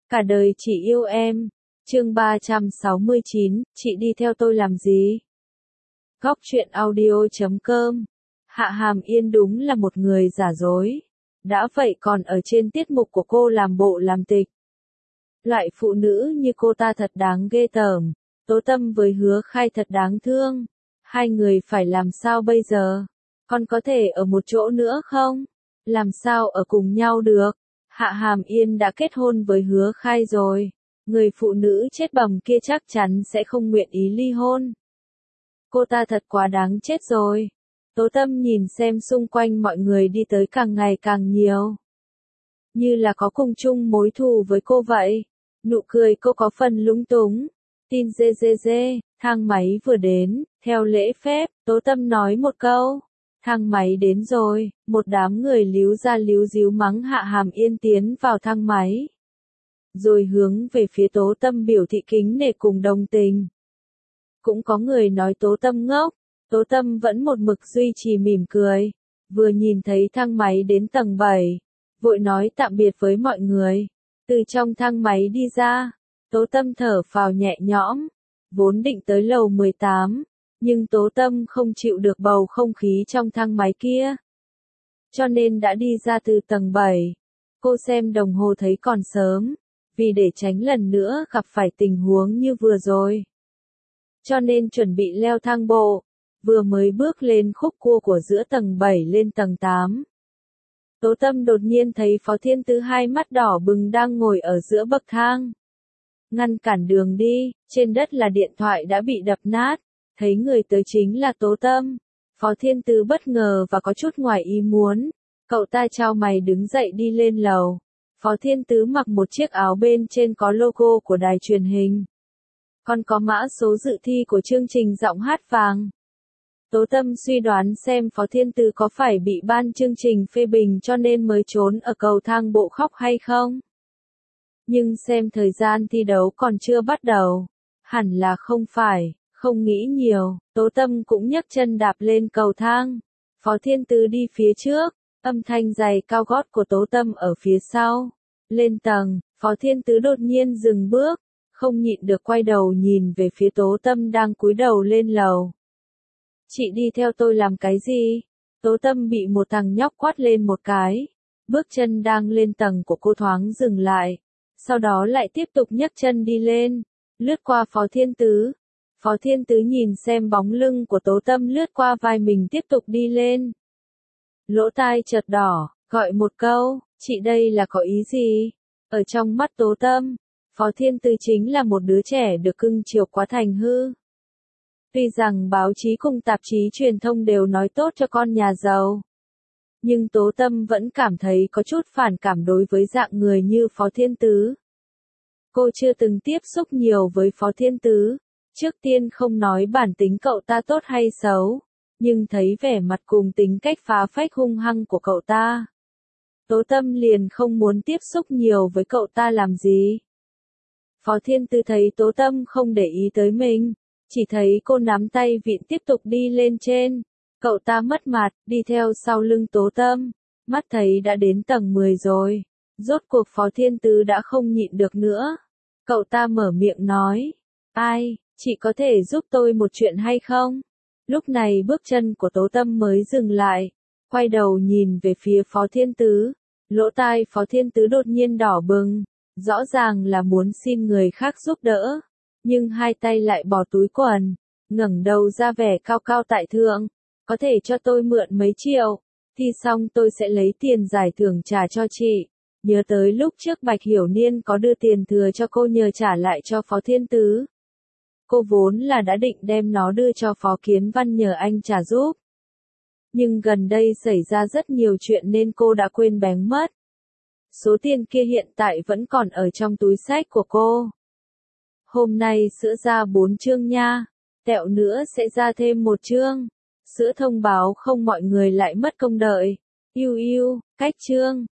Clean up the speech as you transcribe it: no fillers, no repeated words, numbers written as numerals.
Cả đời chỉ yêu em. Chương 369, chị đi theo tôi làm gì? Góc truyện audio.com. Hạ Hàm Yên đúng là một người giả dối. Đã vậy còn ở trên tiết mục của cô làm bộ làm tịch. Loại phụ nữ như cô ta thật đáng ghê tởm. Tố Tâm với Hứa Khai thật đáng thương. Hai người phải làm sao bây giờ? Còn có thể ở một chỗ nữa không? Làm sao ở cùng nhau được? Hạ Hàm Yên đã kết hôn với Hứa Khai rồi. Người phụ nữ chết bầm kia chắc chắn sẽ không nguyện ý ly hôn. Cô ta thật quá đáng chết rồi. Tố Tâm nhìn xem xung quanh mọi người đi tới càng ngày càng nhiều. Như là có cùng chung mối thù với cô vậy. Nụ cười cô có phần lúng túng. Tin dê dê dê, thang máy vừa đến, theo lễ phép, Tố Tâm nói một câu. Thang máy đến rồi, một đám người líu ra líu díu mắng Hạ Hàm Yên tiến vào thang máy. Rồi hướng về phía Tố Tâm biểu thị kính nể cùng đồng tình. Cũng có người nói Tố Tâm ngốc, Tố Tâm vẫn một mực duy trì mỉm cười. Vừa nhìn thấy thang máy đến tầng 7, vội nói tạm biệt với mọi người. Từ trong thang máy đi ra, Tố Tâm thở phào nhẹ nhõm, vốn định tới lầu 18, nhưng Tố Tâm không chịu được bầu không khí trong thang máy kia. Cho nên đã đi ra từ tầng 7. Cô xem đồng hồ thấy còn sớm, vì để tránh lần nữa gặp phải tình huống như vừa rồi. Cho nên chuẩn bị leo thang bộ, vừa mới bước lên khúc cua của giữa tầng 7 lên tầng 8. Tố Tâm đột nhiên thấy Phó Thiên Tứ hai mắt đỏ bừng đang ngồi ở giữa bậc thang. Ngăn cản đường đi, trên đất là điện thoại đã bị đập nát, thấy người tới chính là Tố Tâm. Phó Thiên Tứ bất ngờ và có chút ngoài ý muốn, cậu ta chau mày đứng dậy đi lên lầu. Phó Thiên Tứ mặc một chiếc áo bên trên có logo của đài truyền hình. Còn có mã số dự thi của chương trình giọng hát vàng. Tố Tâm suy đoán xem Phó Thiên Tứ có phải bị ban chương trình phê bình cho nên mới trốn ở cầu thang bộ khóc hay không? Nhưng xem thời gian thi đấu còn chưa bắt đầu. Hẳn là không phải, không nghĩ nhiều, Tố Tâm cũng nhấc chân đạp lên cầu thang. Phó Thiên Tứ đi phía trước, âm thanh giày cao gót của Tố Tâm ở phía sau. Lên tầng, Phó Thiên Tứ đột nhiên dừng bước, không nhịn được quay đầu nhìn về phía Tố Tâm đang cúi đầu lên lầu. Chị đi theo tôi làm cái gì? Tố Tâm bị một thằng nhóc quát lên một cái. Bước chân đang lên tầng của cô thoáng dừng lại. Sau đó lại tiếp tục nhấc chân đi lên. Lướt qua Phó Thiên Tứ. Phó Thiên Tứ nhìn xem bóng lưng của Tố Tâm lướt qua vai mình tiếp tục đi lên. Lỗ tai chợt đỏ, gọi một câu, chị đây là có ý gì? Ở trong mắt Tố Tâm, Phó Thiên Tứ chính là một đứa trẻ được cưng chiều quá thành hư. Tuy rằng báo chí cùng tạp chí truyền thông đều nói tốt cho con nhà giàu. Nhưng Tố Tâm vẫn cảm thấy có chút phản cảm đối với dạng người như Phó Thiên Tứ. Cô chưa từng tiếp xúc nhiều với Phó Thiên Tứ. Trước tiên không nói bản tính cậu ta tốt hay xấu, nhưng thấy vẻ mặt cùng tính cách phá phách hung hăng của cậu ta. Tố Tâm liền không muốn tiếp xúc nhiều với cậu ta làm gì. Phó Thiên Tứ thấy Tố Tâm không để ý tới mình, chỉ thấy cô nắm tay vịn tiếp tục đi lên trên. Cậu ta mất mặt, đi theo sau lưng Tố Tâm, mắt thấy đã đến tầng 10 rồi. Rốt cuộc Phó Thiên Tứ đã không nhịn được nữa. Cậu ta mở miệng nói, ai, chị có thể giúp tôi một chuyện hay không? Lúc này bước chân của Tố Tâm mới dừng lại, quay đầu nhìn về phía Phó Thiên Tứ. Lỗ tai Phó Thiên Tứ đột nhiên đỏ bừng, rõ ràng là muốn xin người khác giúp đỡ. Nhưng hai tay lại bỏ túi quần, ngẩng đầu ra vẻ cao cao tại thượng. Có thể cho tôi mượn mấy triệu, thì xong tôi sẽ lấy tiền giải thưởng trả cho chị. Nhớ tới lúc trước Bạch Hiểu Niên có đưa tiền thừa cho cô nhờ trả lại cho Phó Thiên Tứ. Cô vốn là đã định đem nó đưa cho Phó Kiến Văn nhờ anh trả giúp. Nhưng gần đây xảy ra rất nhiều chuyện nên cô đã quên bén mất. Số tiền kia hiện tại vẫn còn ở trong túi xách của cô. Hôm nay sữa ra 4 chương nha, tẹo nữa sẽ ra thêm 1 chương. Sữa thông báo không mọi người lại mất công đợi. Cách chương.